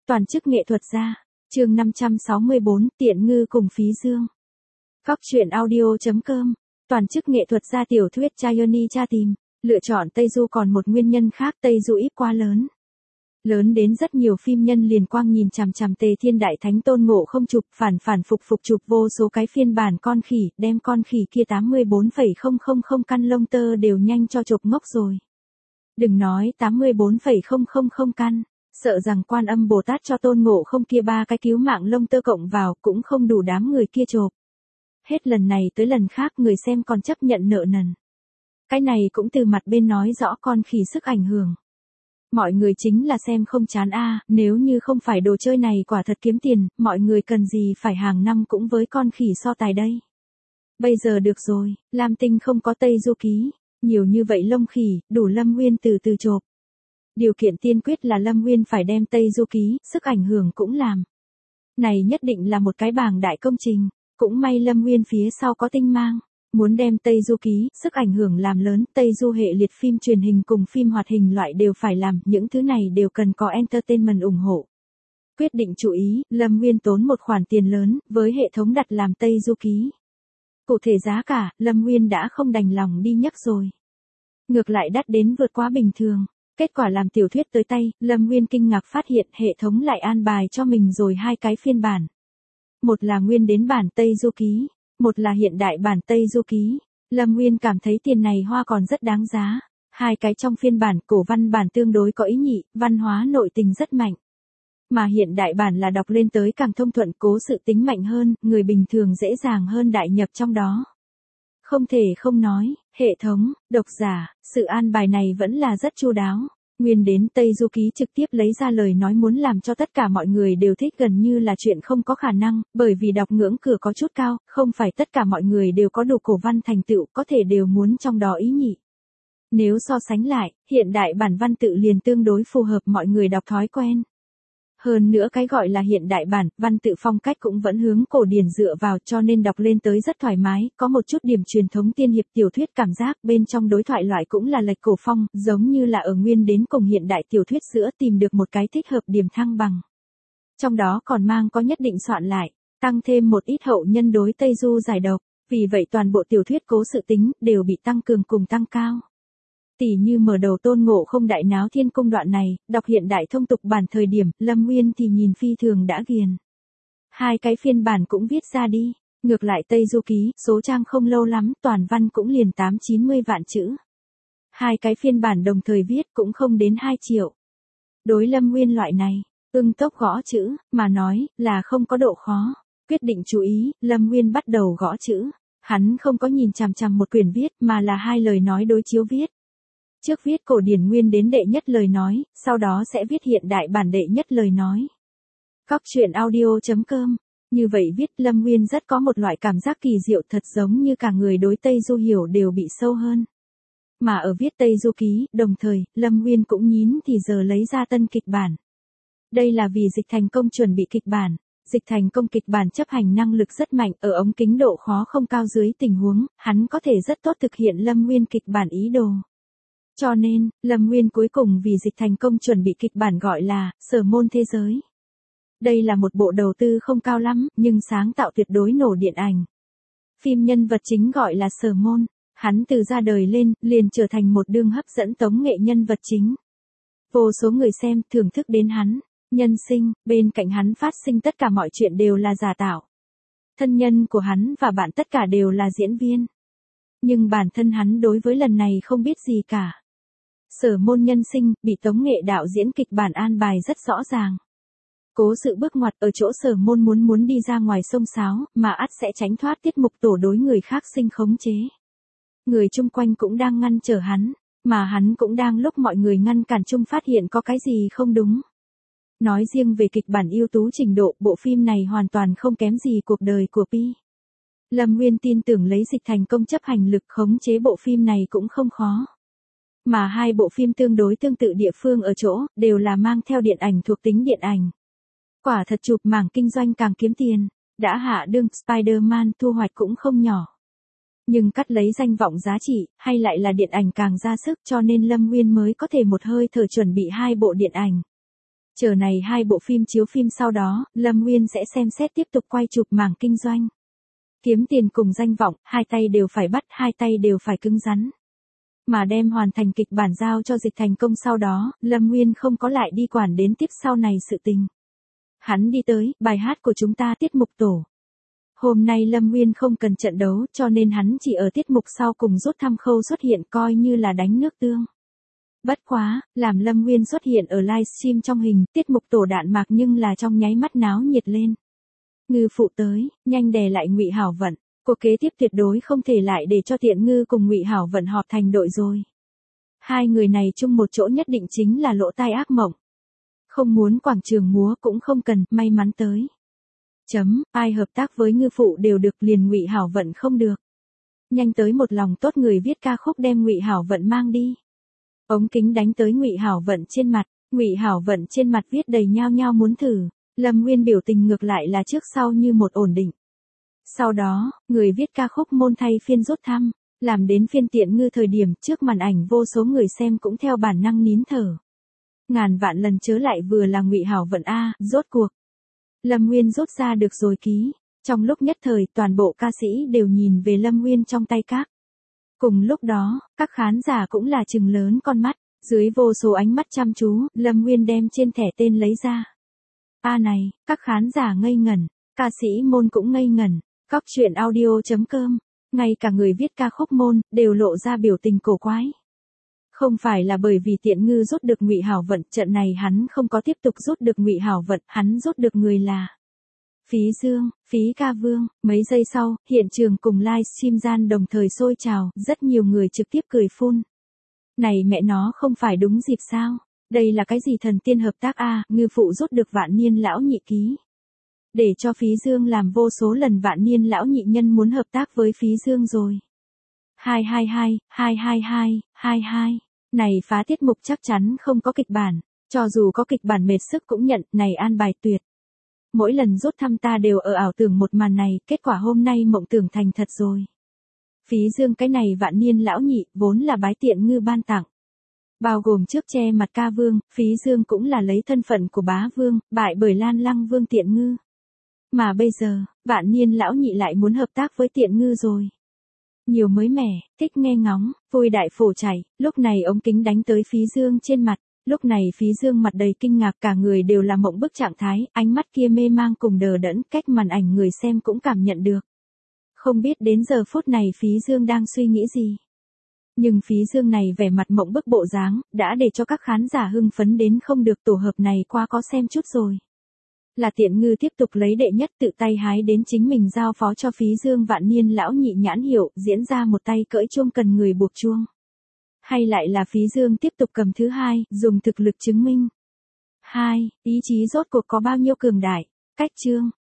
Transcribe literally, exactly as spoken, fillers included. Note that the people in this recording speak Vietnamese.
Toàn chức nghệ thuật gia. Chương năm trăm sáu mươi bốn, Tiện Ngư cùng Phí Dương. Góc truyện audio chấm com. Toàn chức nghệ thuật gia tiểu thuyết Chayoni tra tìm. Lựa chọn Tây Du còn một nguyên nhân khác, Tây Du ít quá lớn. Lớn đến rất nhiều phim nhân liền quang nhìn chằm chằm Tề Thiên Đại Thánh Tôn Ngộ Không chụp, phản phản phục phục chụp vô số cái phiên bản con khỉ, đem con khỉ kia tám mươi bốn phẩy không không không căn lông tơ đều nhanh cho chụp ngốc rồi. Đừng nói tám mươi bốn phẩy không không không căn, sợ rằng Quan Âm Bồ Tát cho Tôn Ngộ Không kia ba cái cứu mạng lông tơ cộng vào cũng không đủ đám người kia chộp. Hết lần này tới lần khác người xem còn chấp nhận nợ nần. Cái này cũng từ mặt bên nói rõ con khỉ sức ảnh hưởng. Mọi người chính là xem không chán a, à, nếu như không phải đồ chơi này quả thật kiếm tiền, mọi người cần gì phải hàng năm cũng với con khỉ so tài đây. Bây giờ được rồi, Lam Tinh không có Tây Du Ký, nhiều như vậy lông khỉ, đủ Lâm Nguyên từ từ chộp. Điều kiện tiên quyết là Lâm Nguyên phải đem Tây Du Ký, sức ảnh hưởng cũng làm. Này nhất định là một cái bảng đại công trình, cũng may Lâm Nguyên phía sau có tinh mang. Muốn đem Tây Du Ký, sức ảnh hưởng làm lớn, Tây Du hệ liệt phim truyền hình cùng phim hoạt hình loại đều phải làm, những thứ này đều cần có entertainment ủng hộ. Quyết định chú ý, Lâm Nguyên tốn một khoản tiền lớn, với hệ thống đặt làm Tây Du Ký. Cụ thể giá cả, Lâm Nguyên đã không đành lòng đi nhắc rồi. Ngược lại đắt đến vượt quá bình thường. Kết quả làm tiểu thuyết tới tay, Lâm Nguyên kinh ngạc phát hiện hệ thống lại an bài cho mình rồi hai cái phiên bản. Một là nguyên đến bản Tây Du Ký. Một là hiện đại bản Tây Du Ký. Lâm Nguyên cảm thấy tiền này hoa còn rất đáng giá. Hai cái trong phiên bản cổ văn bản tương đối có ý nhị, văn hóa nội tình rất mạnh. Mà hiện đại bản là đọc lên tới càng thông thuận, cố sự tính mạnh hơn, người bình thường dễ dàng hơn đại nhập trong đó. Không thể không nói, hệ thống, độc giả, sự an bài này vẫn là rất chu đáo. Nguyên đến Tây Du Ký trực tiếp lấy ra lời nói muốn làm cho tất cả mọi người đều thích gần như là chuyện không có khả năng, bởi vì đọc ngưỡng cửa có chút cao, không phải tất cả mọi người đều có đủ cổ văn thành tựu, có thể đều muốn trong đó ý nhị. Nếu so sánh lại, hiện đại bản văn tự liền tương đối phù hợp mọi người đọc thói quen. Hơn nữa cái gọi là hiện đại bản, văn tự phong cách cũng vẫn hướng cổ điển dựa vào cho nên đọc lên tới rất thoải mái, có một chút điểm truyền thống tiên hiệp tiểu thuyết cảm giác, bên trong đối thoại loại cũng là lệch cổ phong, giống như là ở nguyên đến cùng hiện đại tiểu thuyết giữa tìm được một cái thích hợp điểm thăng bằng. Trong đó còn mang có nhất định soạn lại, tăng thêm một ít hậu nhân đối Tây Du giải độc, vì vậy toàn bộ tiểu thuyết cố sự tính đều bị tăng cường cùng tăng cao. Tỷ như mở đầu Tôn Ngộ Không đại náo thiên cung đoạn này, đọc hiện đại thông tục bản thời điểm, Lâm Nguyên thì nhìn phi thường đã ghiền. Hai cái phiên bản cũng viết ra đi, ngược lại Tây Du Ký, số trang không lâu lắm, toàn văn cũng liền tám chín mươi vạn chữ. Hai cái phiên bản đồng thời viết cũng không đến hai triệu. Đối Lâm Nguyên loại này, ưng tốc gõ chữ, mà nói, là không có độ khó. Quyết định chú ý, Lâm Nguyên bắt đầu gõ chữ. Hắn không có nhìn chằm chằm một quyển viết, mà là hai lời nói đối chiếu viết. Trước viết cổ điển nguyên đến đệ nhất lời nói, sau đó sẽ viết hiện đại bản đệ nhất lời nói. Góc truyện audio chấm com. Như vậy viết Lâm Nguyên rất có một loại cảm giác kỳ diệu, thật giống như cả người đối Tây Du hiểu đều bị sâu hơn. Mà ở viết Tây Du Ký, đồng thời, Lâm Nguyên cũng nhín thì giờ lấy ra tân kịch bản. Đây là vì dịch thành công chuẩn bị kịch bản. Dịch thành công kịch bản chấp hành năng lực rất mạnh, ở ống kính độ khó không cao dưới tình huống, hắn có thể rất tốt thực hiện Lâm Nguyên kịch bản ý đồ. Cho nên, Lâm Nguyên cuối cùng vì dịch thành công chuẩn bị kịch bản gọi là Sở Môn Thế Giới. Đây là một bộ đầu tư không cao lắm, nhưng sáng tạo tuyệt đối nổ điện ảnh. Phim nhân vật chính gọi là Sở Môn, hắn từ ra đời lên, liền trở thành một đương hấp dẫn tống nghệ nhân vật chính. Vô số người xem thưởng thức đến hắn, nhân sinh, bên cạnh hắn phát sinh tất cả mọi chuyện đều là giả tạo. Thân nhân của hắn và bạn tất cả đều là diễn viên. Nhưng bản thân hắn đối với lần này không biết gì cả. Sở Môn nhân sinh, bị tống nghệ đạo diễn kịch bản an bài rất rõ ràng. Cố sự bước ngoặt ở chỗ Sở Môn muốn muốn đi ra ngoài sông sáo, mà ắt sẽ tránh thoát tiết mục tổ đối người khác sinh khống chế. Người chung quanh cũng đang ngăn trở hắn, mà hắn cũng đang lúc mọi người ngăn cản chung phát hiện có cái gì không đúng. Nói riêng về kịch bản ưu tú trình độ, bộ phim này hoàn toàn không kém gì cuộc đời của Pi. Lâm Nguyên tin tưởng lấy dịch thành công chấp hành lực khống chế bộ phim này cũng không khó. Mà hai bộ phim tương đối tương tự địa phương ở chỗ, đều là mang theo điện ảnh thuộc tính điện ảnh. Quả thật chụp mảng kinh doanh càng kiếm tiền, đã hạ đương Spider-Man thu hoạch cũng không nhỏ. Nhưng cắt lấy danh vọng giá trị, hay lại là điện ảnh càng ra sức cho nên Lâm Nguyên mới có thể một hơi thở chuẩn bị hai bộ điện ảnh. Chờ này hai bộ phim chiếu phim sau đó, Lâm Nguyên sẽ xem xét tiếp tục quay chụp mảng kinh doanh. Kiếm tiền cùng danh vọng, hai tay đều phải bắt, hai tay đều phải cứng rắn. Mà đem hoàn thành kịch bản giao cho Dịch thành công sau đó, Lâm Nguyên không có lại đi quản đến tiếp sau này sự tình. Hắn đi tới, bài hát của chúng ta tiết mục tổ. Hôm nay Lâm Nguyên không cần trận đấu cho nên hắn chỉ ở tiết mục sau cùng rút thăm khâu xuất hiện coi như là đánh nước tương. Bất quá, làm Lâm Nguyên xuất hiện ở livestream trong hình, tiết mục tổ đạn mạc nhưng là trong nháy mắt náo nhiệt lên. Ngư phụ tới, nhanh đè lại Ngụy Hảo Vận, cuộc kế tiếp tuyệt đối không thể lại để cho Tiện Ngư cùng Ngụy Hảo Vận họp thành đội rồi. Hai người này chung một chỗ nhất định chính là lỗ tai ác mộng. Không muốn quảng trường múa cũng không cần, may mắn tới. Chấm, ai hợp tác với Ngư phụ đều được, liền Ngụy Hảo Vận không được. Nhanh tới một lòng tốt người viết ca khúc đem Ngụy Hảo Vận mang đi. Ống kính đánh tới Ngụy Hảo Vận trên mặt, Ngụy Hảo Vận trên mặt viết đầy nhao nhao muốn thử, Lâm Nguyên biểu tình ngược lại là trước sau như một ổn định. Sau đó, người viết ca khúc môn thay phiên rút thăm, làm đến phiên Tiện Ngư thời điểm trước màn ảnh vô số người xem cũng theo bản năng nín thở. Ngàn vạn lần chớ lại vừa là Ngụy Hảo Vận a, rốt cuộc. Lâm Nguyên rút ra được rồi ký, trong lúc nhất thời toàn bộ ca sĩ đều nhìn về Lâm Nguyên trong tay các. Cùng lúc đó, các khán giả cũng là trừng lớn con mắt, dưới vô số ánh mắt chăm chú, Lâm Nguyên đem trên thẻ tên lấy ra. A này, các khán giả ngây ngẩn, ca sĩ môn cũng ngây ngẩn, Cóc Truyện Audio chấm com, ngay cả người viết ca khúc môn, đều lộ ra biểu tình cổ quái. Không phải là bởi vì Tiện Ngư rút được Ngụy Hảo Vận, trận này hắn không có tiếp tục rút được Ngụy Hảo Vận, hắn rút được người là Phí Dương, Phí Ca Vương. Mấy giây sau, hiện trường cùng livestream gian đồng thời sôi trào, rất nhiều người trực tiếp cười phun. Này mẹ nó không phải đúng dịp sao? Đây là cái gì thần tiên hợp tác a, Ngư phụ rút được Vạn Niên lão nhị ký. Để cho Phí Dương làm vô số lần Vạn Niên lão nhị nhân muốn hợp tác với Phí Dương rồi. hai hai hai, hai hai hai, hai hai. Này phá tiết mục chắc chắn không có kịch bản, cho dù có kịch bản mệt sức cũng nhận, này an bài tuyệt. Mỗi lần rút thăm ta đều ở ảo tưởng một màn này, kết quả hôm nay mộng tưởng thành thật rồi. Phí Dương cái này Vạn Niên lão nhị, vốn là bái Tiện Ngư ban tặng. Bao gồm trước che mặt ca vương, Phí Dương cũng là lấy thân phận của bá vương, bại bởi Lan Lăng Vương Tiện Ngư. Mà bây giờ, Vạn Niên lão nhị lại muốn hợp tác với Tiện Ngư rồi. Nhiều mới mẻ, thích nghe ngóng, vui đại phổ chảy, lúc này ống kính đánh tới Phí Dương trên mặt, lúc này Phí Dương mặt đầy kinh ngạc, cả người đều là mộng bức trạng thái, ánh mắt kia mê mang cùng đờ đẫn, cách màn ảnh người xem cũng cảm nhận được. Không biết đến giờ phút này Phí Dương đang suy nghĩ gì. Nhưng Phí Dương này vẻ mặt mộng bức bộ dáng, đã để cho các khán giả hưng phấn đến không được, tổ hợp này qua có xem chút rồi. Là Tiện Ngư tiếp tục lấy đệ nhất tự tay hái đến chính mình giao phó cho Phí Dương Vạn Niên lão nhị nhãn hiệu, diễn ra một tay cưỡi chuông cần người buộc chuông. Hay lại là Phí Dương tiếp tục cầm thứ hai, dùng thực lực chứng minh. hai. Ý chí rốt cuộc có bao nhiêu cường đại. Cách chương.